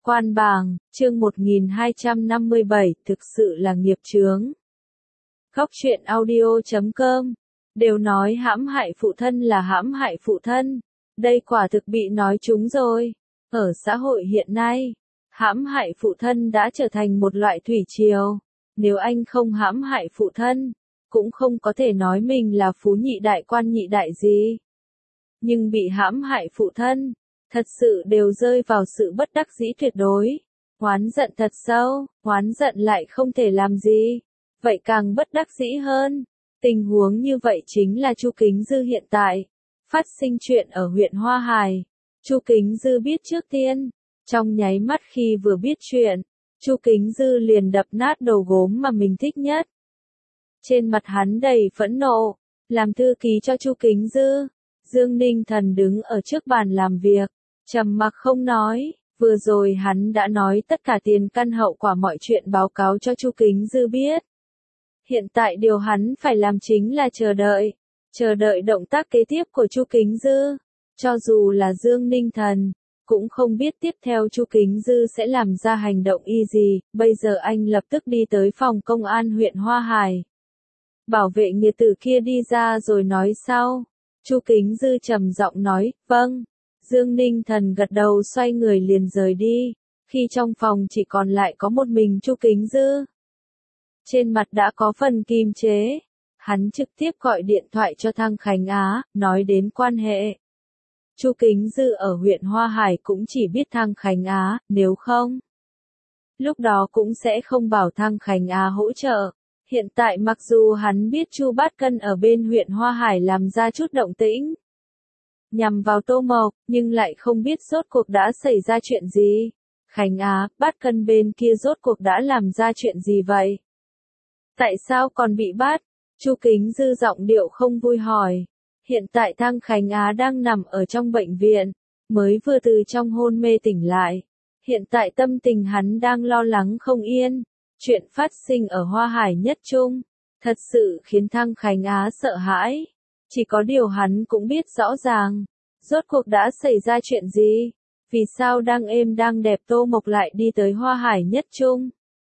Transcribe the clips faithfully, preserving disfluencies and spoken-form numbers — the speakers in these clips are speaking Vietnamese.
Quan bàng, chương một nghìn hai trăm năm mươi bảy, thực sự là nghiệp chướng. Góc truyện audio chấm com, đều nói hãm hại phụ thân là hãm hại phụ thân. Đây quả thực bị nói trúng rồi. Ở xã hội hiện nay, hãm hại phụ thân đã trở thành một loại thủy triều. Nếu anh không hãm hại phụ thân, cũng không có thể nói mình là phú nhị đại quan nhị đại gì. Nhưng bị hãm hại phụ thân, thật sự đều rơi vào sự bất đắc dĩ tuyệt đối. Oán giận thật sâu, oán giận lại không thể làm gì. Vậy càng bất đắc dĩ hơn. Tình huống như vậy chính là Chu Kính Dư hiện tại. Phát sinh chuyện ở huyện Hoa Hải. Chu Kính Dư biết trước tiên. Trong nháy mắt khi vừa biết chuyện, Chu Kính Dư liền đập nát đồ gốm mà mình thích nhất. Trên mặt hắn đầy phẫn nộ. Làm thư ký cho Chu Kính Dư, Dương Ninh Thần đứng ở trước bàn làm việc, trầm mặc không nói. Vừa rồi hắn đã nói tất cả tiền căn hậu quả mọi chuyện báo cáo cho Chu Kính Dư biết. Hiện tại điều hắn phải làm chính là chờ đợi, chờ đợi động tác kế tiếp của Chu Kính Dư. Cho dù là Dương Ninh Thần, cũng không biết tiếp theo Chu Kính Dư sẽ làm ra hành động y gì. Bây giờ anh lập tức đi tới phòng công an huyện Hoa Hải. Bảo vệ nghiệt tử kia đi ra rồi nói sau. Chu Kính Dư trầm giọng nói, vâng. Dương Ninh Thần gật đầu xoay người liền rời đi. Khi trong phòng chỉ còn lại có một mình Chu Kính Dư. Trên mặt đã có phần kiềm chế. Hắn trực tiếp gọi điện thoại cho Thăng Khánh Á, nói đến quan hệ. Chu Kính Dư ở huyện Hoa Hải cũng chỉ biết Thăng Khánh Á, nếu không, lúc đó cũng sẽ không bảo Thăng Khánh Á hỗ trợ. Hiện tại mặc dù hắn biết Chu Bát Cân ở bên huyện Hoa Hải làm ra chút động tĩnh nhằm vào Tô Mộc, nhưng lại không biết rốt cuộc đã xảy ra chuyện gì. Khánh Á, Bát Cân bên kia rốt cuộc đã làm ra chuyện gì vậy? Tại sao còn bị bắt? Chu Kính Dư giọng điệu không vui hỏi. Hiện tại Thăng Khánh Á đang nằm ở trong bệnh viện, mới vừa từ trong hôn mê tỉnh lại. Hiện tại tâm tình hắn đang lo lắng không yên. Chuyện phát sinh ở Hoa Hải Nhất Trung, thật sự khiến Thăng Khánh Á sợ hãi. Chỉ có điều hắn cũng biết rõ ràng, rốt cuộc đã xảy ra chuyện gì, vì sao đang êm đang đẹp Tô Mộc lại đi tới Hoa Hải Nhất Trung.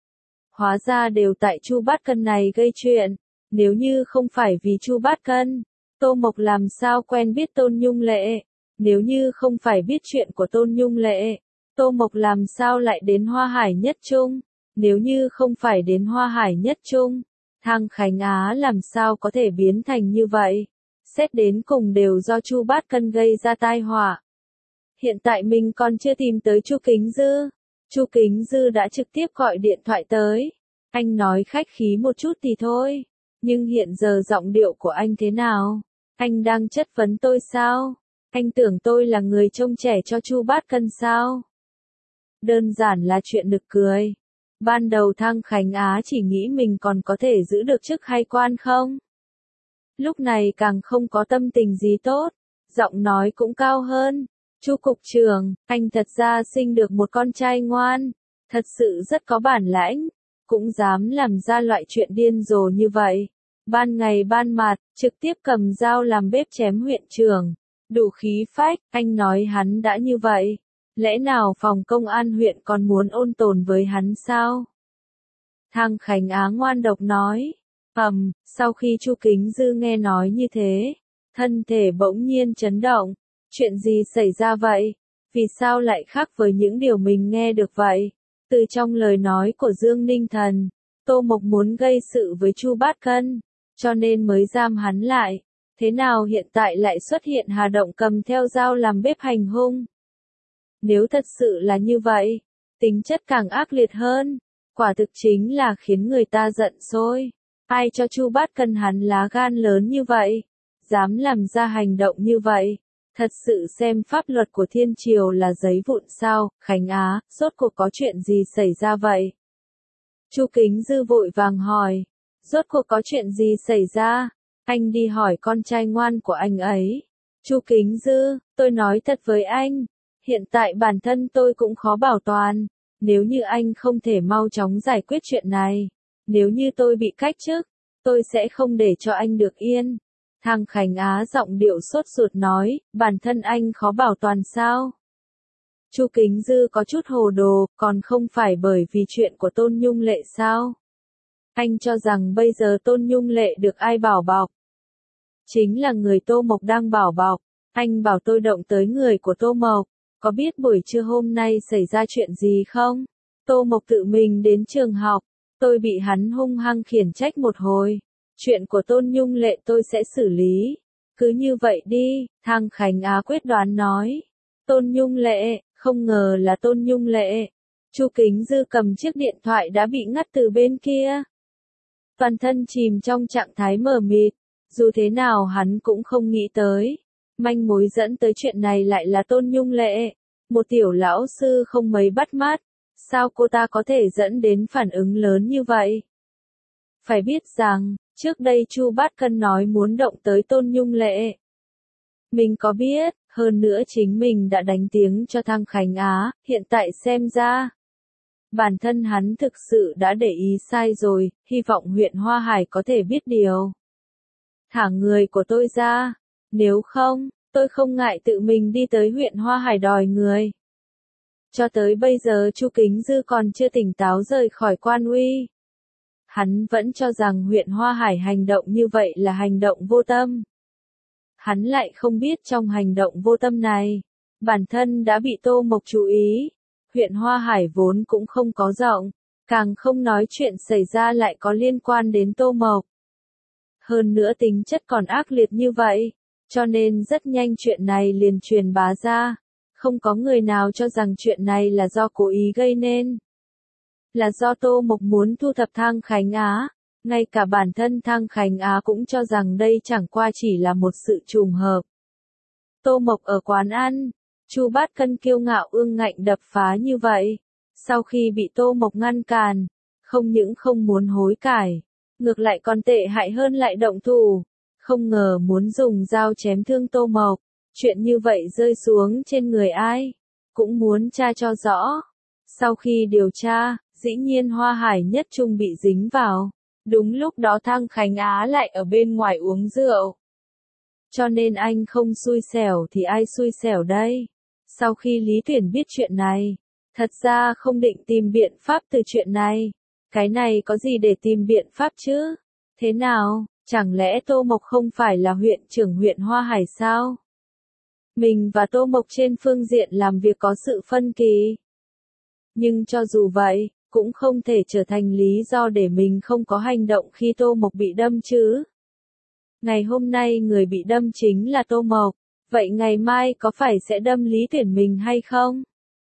Hóa ra đều tại Chu Bát Cân này gây chuyện, nếu như không phải vì Chu Bát Cân, Tô Mộc làm sao quen biết Tôn Nhung Lệ, nếu như không phải biết chuyện của Tôn Nhung Lệ, Tô Mộc làm sao lại đến Hoa Hải Nhất Trung. Nếu như không phải đến Hoa Hải Nhất Trung, Thăng Khánh Á làm sao có thể biến thành như vậy? Xét đến cùng đều do Chu Bát Cân gây ra tai họa. Hiện tại mình còn chưa tìm tới Chu Kính Dư. Chu Kính Dư đã trực tiếp gọi điện thoại tới. Anh nói khách khí một chút thì thôi. Nhưng hiện giờ giọng điệu của anh thế nào? Anh đang chất vấn tôi sao? Anh tưởng tôi là người trông trẻ cho Chu Bát Cân sao? Đơn giản là chuyện nực cười. Ban đầu Thăng Khánh Á chỉ nghĩ mình còn có thể giữ được chức hay quan không? Lúc này càng không có tâm tình gì tốt, giọng nói cũng cao hơn. Chu cục trưởng, anh thật ra sinh được một con trai ngoan, thật sự rất có bản lãnh, cũng dám làm ra loại chuyện điên rồ như vậy. Ban ngày ban mặt, trực tiếp cầm dao làm bếp chém huyện trưởng, đủ khí phách, anh nói hắn đã như vậy. Lẽ nào phòng công an huyện còn muốn ôn tồn với hắn sao? Thăng Khánh Á ngoan độc nói. Ầm, sau khi Chu Kính Dư nghe nói như thế, thân thể bỗng nhiên chấn động. Chuyện gì xảy ra vậy? Vì sao lại khác với những điều mình nghe được vậy? Từ trong lời nói của Dương Ninh Thần, Tô Mộc muốn gây sự với Chu Bát Cân, cho nên mới giam hắn lại. Thế nào hiện tại lại xuất hiện Hà Động cầm theo dao làm bếp hành hung? Nếu thật sự là như vậy, tính chất càng ác liệt hơn, quả thực chính là khiến người ta giận sôi. Ai cho Chu Bát Cân hắn lá gan lớn như vậy, dám làm ra hành động như vậy, thật sự xem pháp luật của thiên triều là giấy vụn sao? Khánh Á, rốt cuộc có chuyện gì xảy ra vậy? Chu Kính Dư vội vàng hỏi, rốt cuộc có chuyện gì xảy ra? Anh đi hỏi con trai ngoan của anh ấy. Chu Kính Dư, tôi nói thật với anh. Hiện tại bản thân tôi cũng khó bảo toàn, nếu như anh không thể mau chóng giải quyết chuyện này, nếu như tôi bị cách chức, tôi sẽ không để cho anh được yên. Thăng Khánh Á giọng điệu sốt ruột nói, bản thân anh khó bảo toàn sao? Chu Kính Dư có chút hồ đồ, còn không phải bởi vì chuyện của Tôn Nhung Lệ sao? Anh cho rằng bây giờ Tôn Nhung Lệ được ai bảo bọc? Chính là người Tô Mộc đang bảo bọc. Anh bảo tôi động tới người của Tô Mộc. Có biết buổi trưa hôm nay xảy ra chuyện gì không? Tô Mộc tự mình đến trường học. Tôi bị hắn hung hăng khiển trách một hồi. Chuyện của Tôn Nhung Lệ tôi sẽ xử lý. Cứ như vậy đi, Thang Khánh Á quyết đoán nói. Tôn Nhung Lệ, không ngờ là Tôn Nhung Lệ. Chu Kính Dư cầm chiếc điện thoại đã bị ngắt từ bên kia. Toàn thân chìm trong trạng thái mờ mịt. Dù thế nào hắn cũng không nghĩ tới. Manh mối dẫn tới chuyện này lại là Tôn Nhung Lệ. Một tiểu lão sư không mấy bắt mắt. Sao cô ta có thể dẫn đến phản ứng lớn như vậy? Phải biết rằng, trước đây Chu Bát Cân nói muốn động tới Tôn Nhung Lệ. Mình có biết, hơn nữa chính mình đã đánh tiếng cho Thang Khánh Á, hiện tại xem ra. Bản thân hắn thực sự đã để ý sai rồi, hy vọng huyện Hoa Hải có thể biết điều. Thả người của tôi ra, nếu không, tôi không ngại tự mình đi tới huyện Hoa Hải đòi người. Cho tới bây giờ Chu Kính Dư còn chưa tỉnh táo rời khỏi Quan Uy. Hắn vẫn cho rằng huyện Hoa Hải hành động như vậy là hành động vô tâm. Hắn lại không biết trong hành động vô tâm này, bản thân đã bị Tô Mộc chú ý. Huyện Hoa Hải vốn cũng không có rộng, càng không nói chuyện xảy ra lại có liên quan đến Tô Mộc. Hơn nữa tính chất còn ác liệt như vậy, cho nên rất nhanh chuyện này liền truyền bá ra. Không có người nào cho rằng chuyện này là do cố ý gây nên. Là do Tô Mộc muốn thu thập Thang Khánh Á. Ngay cả bản thân Thang Khánh Á cũng cho rằng đây chẳng qua chỉ là một sự trùng hợp. Tô Mộc ở quán ăn, Chu Bát Cân kiêu ngạo ương ngạnh đập phá như vậy. Sau khi bị Tô Mộc ngăn cản, không những không muốn hối cải, ngược lại còn tệ hại hơn lại động thủ. Không ngờ muốn dùng dao chém thương Tô Mộc. Chuyện như vậy rơi xuống trên người ai? Cũng muốn tra cho rõ. Sau khi điều tra, dĩ nhiên Hoa Hải Nhất Trung bị dính vào. Đúng lúc đó Thang Khánh Á lại ở bên ngoài uống rượu. Cho nên anh không xui xẻo thì ai xui xẻo đây? Sau khi Lý Tuyển biết chuyện này, thật ra không định tìm biện pháp từ chuyện này. Cái này có gì để tìm biện pháp chứ? Thế nào, chẳng lẽ Tô Mộc không phải là huyện trưởng huyện Hoa Hải sao? Mình và Tô Mộc trên phương diện làm việc có sự phân kỳ. Nhưng cho dù vậy, cũng không thể trở thành lý do để mình không có hành động khi Tô Mộc bị đâm chứ. Ngày hôm nay người bị đâm chính là Tô Mộc, vậy ngày mai có phải sẽ đâm Lý Tuyển mình hay không?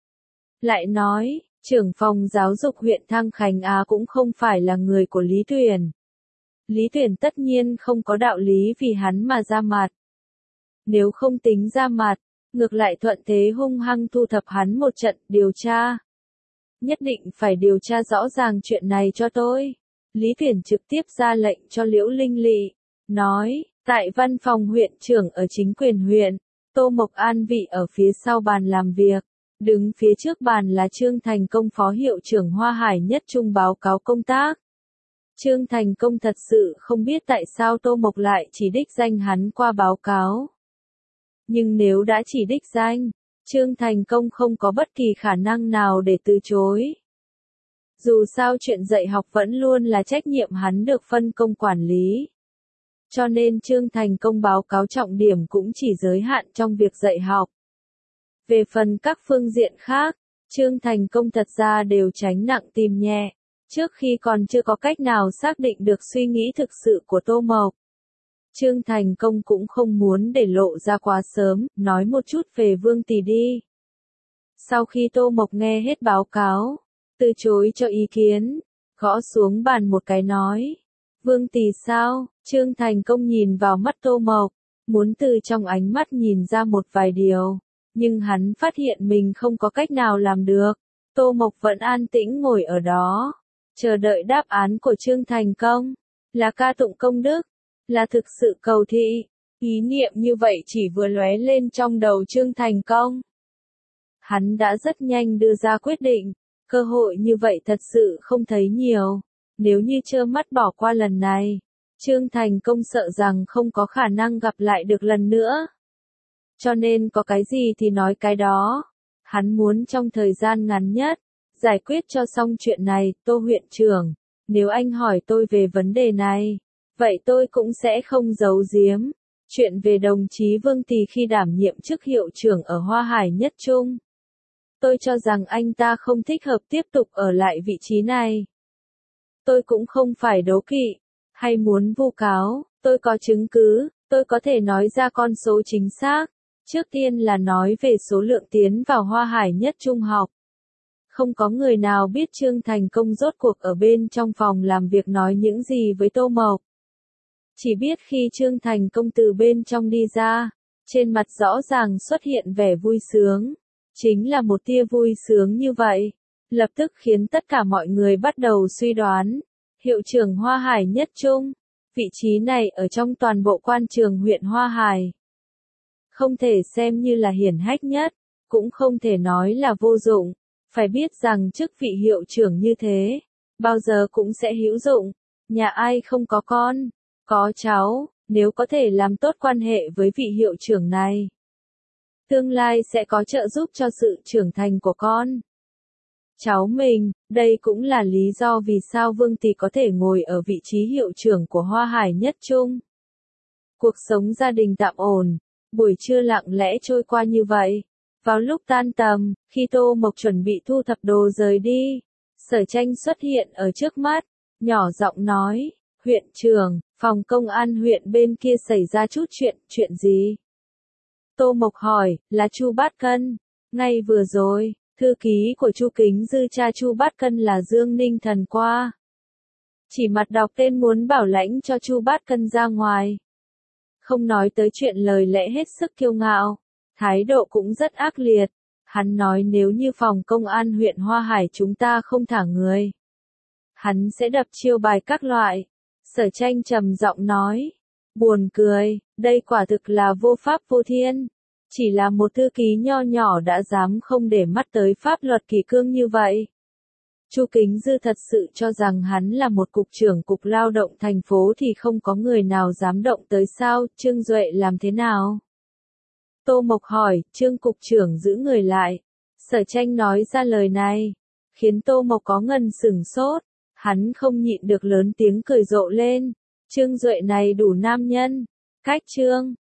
Lại nói, trưởng phòng giáo dục huyện Thang Khánh Á cũng không phải là người của Lý Tuyển. Lý Tuyển tất nhiên không có đạo lý vì hắn mà ra mặt. Nếu không tính ra mặt, ngược lại thuận thế hung hăng thu thập hắn một trận điều tra. Nhất định phải điều tra rõ ràng chuyện này cho tôi. Lý Tuyển trực tiếp ra lệnh cho Liễu Linh Lị, nói, tại văn phòng huyện trưởng ở chính quyền huyện, Tô Mộc an vị ở phía sau bàn làm việc, đứng phía trước bàn là Trương Thành Công phó hiệu trưởng Hoa Hải Nhất Trung báo cáo công tác. Trương Thành Công thật sự không biết tại sao Tô Mộc lại chỉ đích danh hắn qua báo cáo. Nhưng nếu đã chỉ đích danh, Trương Thành Công không có bất kỳ khả năng nào để từ chối. Dù sao chuyện dạy học vẫn luôn là trách nhiệm hắn được phân công quản lý. Cho nên Trương Thành Công báo cáo trọng điểm cũng chỉ giới hạn trong việc dạy học. Về phần các phương diện khác, Trương Thành Công thật ra đều tránh nặng tìm nhẹ, trước khi còn chưa có cách nào xác định được suy nghĩ thực sự của Tô Mộc. Trương Thành Công cũng không muốn để lộ ra quá sớm, nói một chút về Vương Tỷ đi. Sau khi Tô Mộc nghe hết báo cáo, từ chối cho ý kiến, gõ xuống bàn một cái nói. Vương Tỷ sao? Trương Thành Công nhìn vào mắt Tô Mộc, muốn từ trong ánh mắt nhìn ra một vài điều, nhưng hắn phát hiện mình không có cách nào làm được. Tô Mộc vẫn an tĩnh ngồi ở đó, chờ đợi đáp án của Trương Thành Công, là ca tụng công đức, là thực sự cầu thị. Ý niệm như vậy chỉ vừa lóe lên trong đầu Trương Thành Công. Hắn đã rất nhanh đưa ra quyết định, cơ hội như vậy thật sự không thấy nhiều. Nếu như trơ mắt bỏ qua lần này, Trương Thành Công sợ rằng không có khả năng gặp lại được lần nữa. Cho nên có cái gì thì nói cái đó. Hắn muốn trong thời gian ngắn nhất, giải quyết cho xong chuyện này. Tô huyện trưởng, nếu anh hỏi tôi về vấn đề này, vậy tôi cũng sẽ không giấu giếm. Chuyện về đồng chí Vương Tỳ khi đảm nhiệm chức hiệu trưởng ở Hoa Hải Nhất Trung. Tôi cho rằng anh ta không thích hợp tiếp tục ở lại vị trí này. Tôi cũng không phải đố kỵ, hay muốn vu cáo, tôi có chứng cứ, tôi có thể nói ra con số chính xác. Trước tiên là nói về số lượng tiến vào Hoa Hải Nhất Trung học. Không có người nào biết Trương Thành Công rốt cuộc ở bên trong phòng làm việc nói những gì với Tô Mộc. Chỉ biết khi Trương Thành Công từ bên trong đi ra, trên mặt rõ ràng xuất hiện vẻ vui sướng. Chính là một tia vui sướng như vậy, lập tức khiến tất cả mọi người bắt đầu suy đoán. Hiệu trưởng Hoa Hải Nhất Trung, vị trí này ở trong toàn bộ quan trường huyện Hoa Hải. Không thể xem như là hiển hách nhất, cũng không thể nói là vô dụng. Phải biết rằng chức vị hiệu trưởng như thế, bao giờ cũng sẽ hữu dụng. Nhà ai không có con, có cháu, nếu có thể làm tốt quan hệ với vị hiệu trưởng này, tương lai sẽ có trợ giúp cho sự trưởng thành của con cháu mình. Đây cũng là lý do vì sao Vương Tỳ có thể ngồi ở vị trí hiệu trưởng của Hoa Hải Nhất Trung. Cuộc sống gia đình tạm ổn, buổi trưa lặng lẽ trôi qua như vậy. Vào lúc tan tầm, khi Tô Mộc chuẩn bị thu thập đồ rời đi, Sở Tranh xuất hiện ở trước mắt, nhỏ giọng nói, huyện trưởng, phòng công an huyện bên kia xảy ra chút chuyện, chuyện gì? Tô Mộc hỏi, là Chu Bát Cân. Ngay vừa rồi, thư ký của Chu Kính Dư cha Chu Bát Cân là Dương Ninh Thần qua. Chỉ mặt đọc tên muốn bảo lãnh cho Chu Bát Cân ra ngoài. Không nói tới chuyện lời lẽ hết sức kiêu ngạo, thái độ cũng rất ác liệt. Hắn nói nếu như phòng công an huyện Hoa Hải chúng ta không thả người, hắn sẽ đập chiêu bài các loại. Sở Tranh trầm giọng nói, buồn cười, đây quả thực là vô pháp vô thiên. Chỉ là một thư ký nho nhỏ đã dám không để mắt tới pháp luật kỷ cương như vậy. Chu Kính Dư thật sự cho rằng hắn là một cục trưởng cục lao động thành phố thì không có người nào dám động tới sao? Trương Duệ làm thế nào? Tô Mộc hỏi, Trương cục trưởng giữ người lại. Sở Tranh nói ra lời này, khiến Tô Mộc có ngần sửng sốt. Hắn không nhịn được lớn tiếng cười rộ lên. Trương Duệ này đủ nam nhân. Cách Trương